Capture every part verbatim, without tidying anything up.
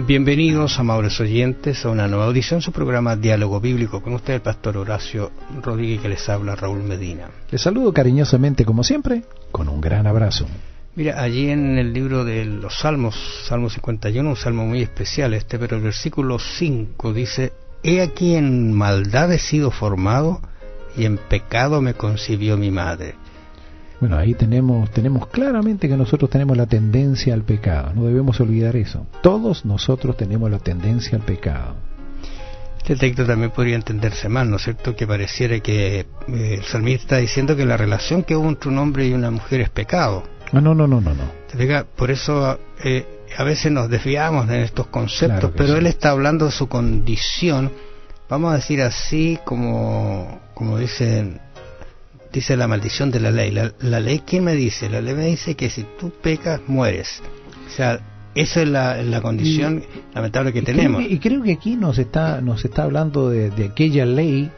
Bienvenidos, amables oyentes, a una nueva audición, su programa Diálogo Bíblico. Con usted, el pastor Horacio Rodríguez, que les habla, Raúl Medina. Les saludo cariñosamente, como siempre, con un gran abrazo. Mira, allí en el libro de los Salmos, Salmo cincuenta y uno, un salmo muy especial este, pero el versículo cinco dice: He aquí en maldad he sido formado, y en pecado me concibió mi madre. Bueno, ahí tenemos tenemos claramente que nosotros tenemos la tendencia al pecado, no debemos olvidar eso. Todos nosotros tenemos la tendencia al pecado. Este texto también podría entenderse mal, ¿no es cierto? Que pareciera que eh, el salmista está diciendo que la relación que hubo entre un hombre y una mujer es pecado. No, no, no, no, no. no. ¿Te fijas? Por eso eh, a veces nos desviamos de estos conceptos, Claro que pero sí. él está hablando de su condición, vamos a decir así, como, como dicen... Dice la maldición de la ley. La, la ley, ¿quién me dice? La ley me dice que si tú pecas, mueres. O sea, esa es la, la condición y, lamentable que y tenemos. Creo que, y creo que aquí nos está nos está hablando de, de aquella ley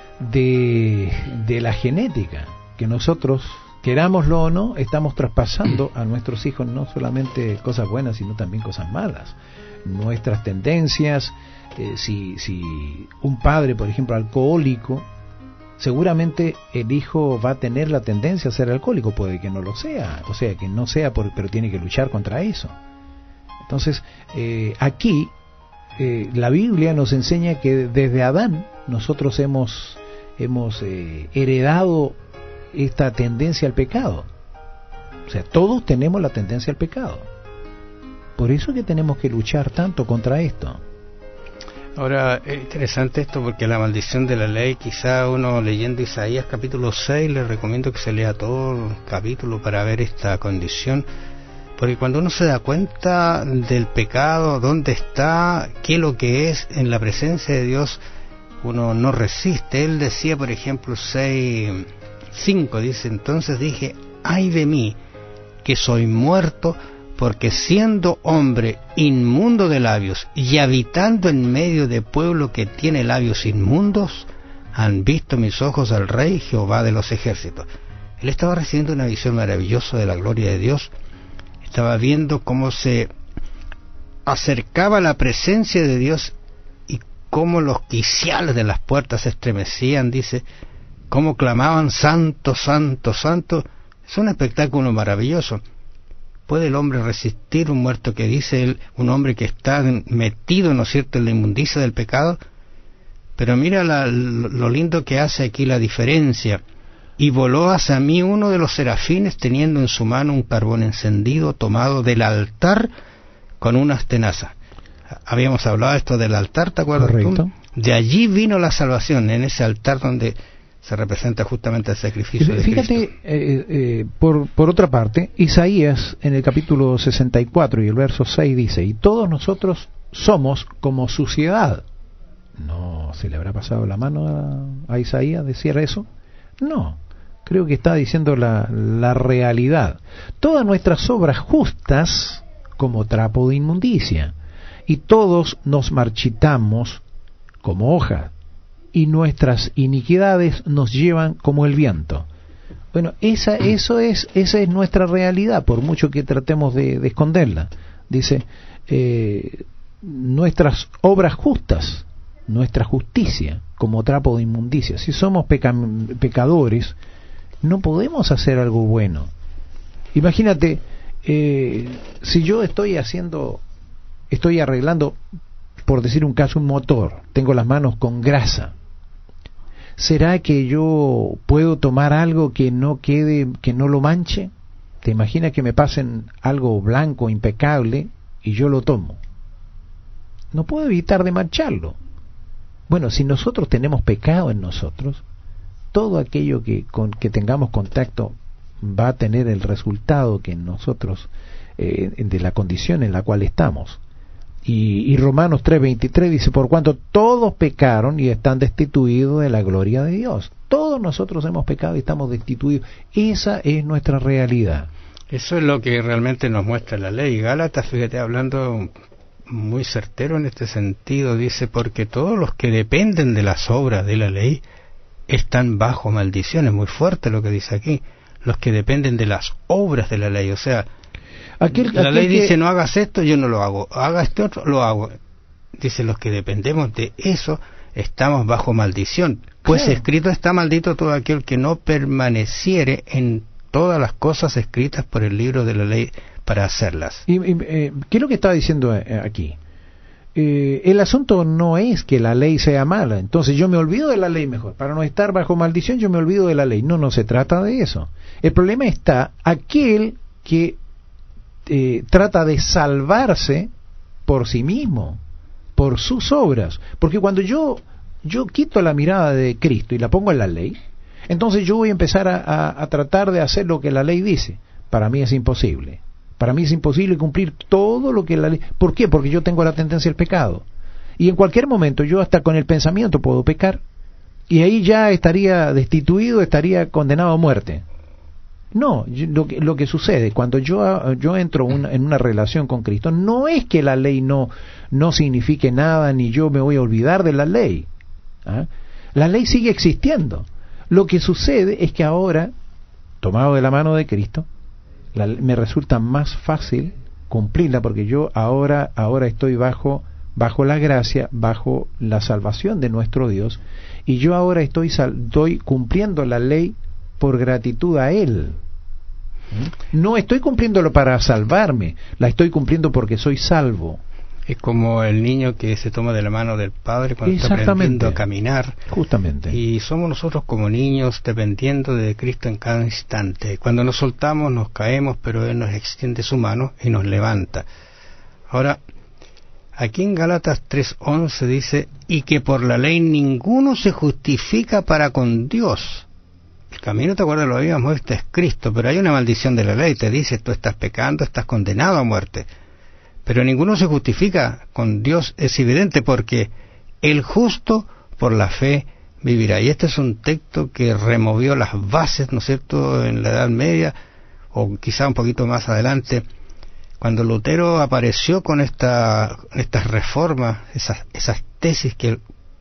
de, de la genética, que nosotros, querámoslo o no, estamos traspasando a nuestros hijos no solamente cosas buenas, sino también cosas malas. Nuestras tendencias, eh, si, si un padre, por ejemplo, alcohólico, seguramente el hijo va a tener la tendencia a ser alcohólico, puede que no lo sea, o sea, que no sea, por, pero tiene que luchar contra eso. Entonces, eh, aquí, eh, la Biblia nos enseña que desde Adán nosotros hemos, hemos eh, heredado esta tendencia al pecado. O sea, todos tenemos la tendencia al pecado. Por eso es que tenemos que luchar tanto contra esto. Ahora, es interesante esto porque la maldición de la ley, quizá uno leyendo Isaías capítulo seis, le recomiendo que se lea todo el capítulo para ver esta condición, porque cuando uno se da cuenta del pecado, dónde está, qué es lo que es en la presencia de Dios, uno no resiste. Él decía, por ejemplo, seis cinco, dice: entonces dije, ay de mí, que soy muerto, porque siendo hombre inmundo de labios y habitando en medio de pueblo que tiene labios inmundos, han visto mis ojos al Rey Jehová de los ejércitos. Él estaba recibiendo una visión maravillosa de la gloria de Dios, estaba viendo cómo se acercaba la presencia de Dios y cómo los quiciales de las puertas se estremecían, dice, cómo clamaban santo, santo, santo. Es un espectáculo maravilloso. ¿Puede el hombre resistir un muerto que dice él, un hombre que está metido, ¿no es cierto?, en la inmundicia del pecado? Pero mira la, lo lindo que hace aquí la diferencia. Y voló hacia mí uno de los serafines teniendo en su mano un carbón encendido tomado del altar con unas tenazas. Habíamos hablado esto del altar, ¿te acuerdas? Correcto. Tú? De allí vino la salvación, en ese altar donde se representa justamente el sacrificio de Fíjate, Cristo. eh, eh, por, por otra parte, Isaías en el capítulo sesenta y cuatro y el verso seis dice: y todos nosotros somos como suciedad. ¿No se le habrá pasado la mano a, a Isaías decir eso? No, creo que está diciendo la, la realidad. Todas nuestras obras justas como trapo de inmundicia, y todos nos marchitamos como hoja, y nuestras iniquidades nos llevan como el viento. Bueno, esa, eso es, esa es nuestra realidad, por mucho que tratemos de, de esconderla. Dice, eh, nuestras obras justas, nuestra justicia, como trapo de inmundicia. Si somos peca, pecadores, no podemos hacer algo bueno. Imagínate, eh, si yo estoy haciendo, estoy arreglando, por decir un caso, un motor, tengo las manos con grasa, ¿será que yo puedo tomar algo que no quede, que no lo manche? ¿Te imaginas que me pasen algo blanco, impecable, y yo lo tomo? No puedo evitar de mancharlo. Bueno, si nosotros tenemos pecado en nosotros, todo aquello que, con que tengamos contacto va a tener el resultado que en nosotros, eh, de la condición en la cual estamos. Y, y Romanos tres veintitrés dice: por cuanto todos pecaron y están destituidos de la gloria de Dios. Todos nosotros hemos pecado y estamos destituidos. Esa es nuestra realidad. Eso es lo que realmente nos muestra la ley. Gálatas, fíjate, hablando muy certero en este sentido, dice: porque todos los que dependen de las obras de la ley están bajo maldición. Es muy fuerte lo que dice aquí. Los que dependen de las obras de la ley, o sea, Aquel, la aquel ley que... dice no hagas esto, yo no lo hago, haga este otro, lo hago. Dice, los que dependemos de eso estamos bajo maldición, pues claro. escrito está: maldito todo aquel que no permaneciere en todas las cosas escritas por el libro de la ley para hacerlas. Y, y, eh, ¿qué es lo que está diciendo aquí? Eh, el asunto no es que la ley sea mala, entonces yo me olvido de la ley mejor, para no estar bajo maldición yo me olvido de la ley. No, no se trata de eso. El problema está aquel que eh, trata de salvarse por sí mismo, por sus obras, porque cuando yo yo quito la mirada de Cristo y la pongo en la ley, entonces yo voy a empezar a, a, a tratar de hacer lo que la ley dice. Para mí es imposible. Para mí es imposible cumplir todo lo que la ley... ¿Por qué? Porque yo tengo la tendencia al pecado. Y en cualquier momento yo hasta con el pensamiento puedo pecar. Y ahí ya estaría destituido, estaría condenado a muerte. No, yo, lo, que, lo que sucede cuando yo, yo entro una, en una relación con Cristo, no es que la ley no, no signifique nada, ni yo me voy a olvidar de la ley. ¿Ah? La ley sigue existiendo. Lo que sucede es que ahora, tomado de la mano de Cristo, La, me resulta más fácil cumplirla porque yo ahora ahora estoy bajo bajo la gracia, bajo la salvación de nuestro Dios, y yo ahora estoy estoy cumpliendo la ley por gratitud a Él. No estoy cumpliéndolo para salvarme, la estoy cumpliendo porque soy salvo. Es como el niño que se toma de la mano del padre cuando está aprendiendo a caminar. Justamente. Y somos nosotros como niños dependiendo de Cristo en cada instante. Cuando nos soltamos nos caemos, pero Él nos extiende su mano y nos levanta. Ahora, aquí en Gálatas tres once dice: y que por la ley ninguno se justifica para con Dios. El camino, ¿te acuerdas? Lo habíamos visto, es Cristo, pero hay una maldición de la ley. Te dice, tú estás pecando, estás condenado a muerte. Pero ninguno se justifica con Dios, es evidente, porque el justo por la fe vivirá. Y este es un texto que removió las bases, ¿no es cierto?, en la Edad Media, o quizá un poquito más adelante, cuando Lutero apareció con esta, estas reformas, esas, esas tesis que él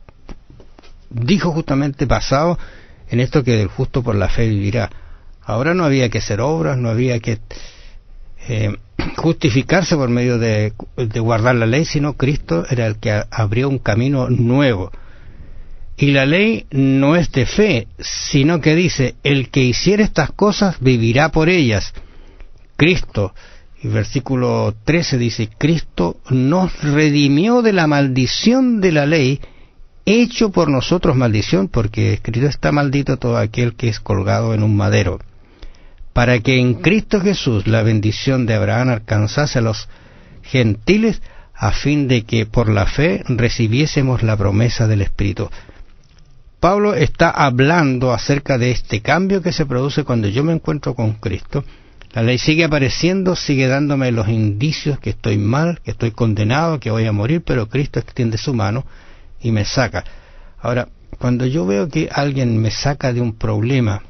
dijo justamente basado en esto que el justo por la fe vivirá. Ahora no había que hacer obras, no había que... Eh, justificarse por medio de, de guardar la ley, sino Cristo era el que abrió un camino nuevo. Y la ley no es de fe, sino que dice: el que hiciere estas cosas vivirá por ellas. Cristo, y versículo trece dice: Cristo nos redimió de la maldición de la ley, hecho por nosotros maldición, porque escrito está: maldito todo aquel que es colgado en un madero, para que en Cristo Jesús la bendición de Abraham alcanzase a los gentiles, a fin de que por la fe recibiésemos la promesa del Espíritu. Pablo está hablando acerca de este cambio que se produce cuando yo me encuentro con Cristo. La ley sigue apareciendo, sigue dándome los indicios que estoy mal, que estoy condenado, que voy a morir, pero Cristo extiende su mano y me saca. Ahora, cuando yo veo que alguien me saca de un problema,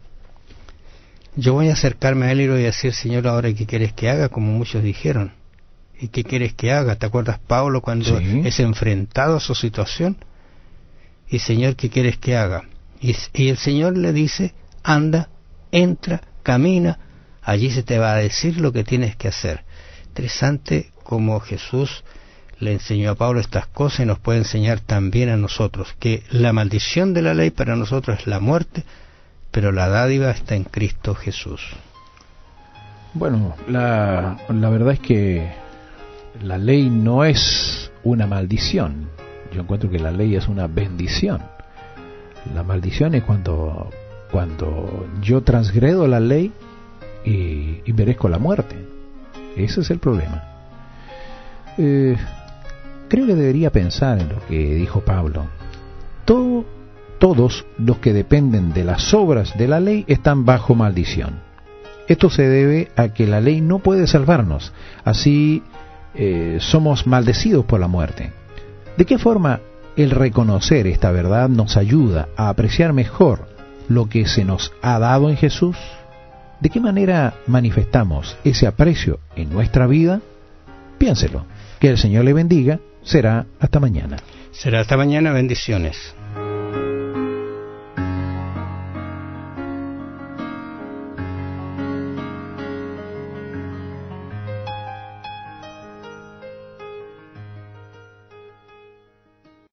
yo voy a acercarme a él y le voy a decir: Señor, ¿ahora qué quieres que haga? Como muchos dijeron. ¿Y qué quieres que haga? ¿Te acuerdas Pablo cuando sí. es enfrentado a su situación? Y Señor, ¿qué quieres que haga? Y, y el Señor le dice: anda, entra, camina, allí se te va a decir lo que tienes que hacer. Interesante como Jesús le enseñó a Pablo estas cosas y nos puede enseñar también a nosotros, que la maldición de la ley para nosotros es la muerte, pero la dádiva está en Cristo Jesús. Bueno, la, la verdad es que la ley no es una maldición. Yo encuentro que la ley es una bendición. La maldición es cuando, cuando yo transgredo la ley y, y merezco la muerte. Ese es el problema. Eh, creo que debería pensar en lo que dijo Pablo. Todo Todos los que dependen de las obras de la ley están bajo maldición. Esto se debe a que la ley no puede salvarnos. Así eh, somos maldecidos por la muerte. ¿De qué forma el reconocer esta verdad nos ayuda a apreciar mejor lo que se nos ha dado en Jesús? ¿De qué manera manifestamos ese aprecio en nuestra vida? Piénselo. Que el Señor le bendiga. Será hasta mañana. Será hasta mañana. Bendiciones.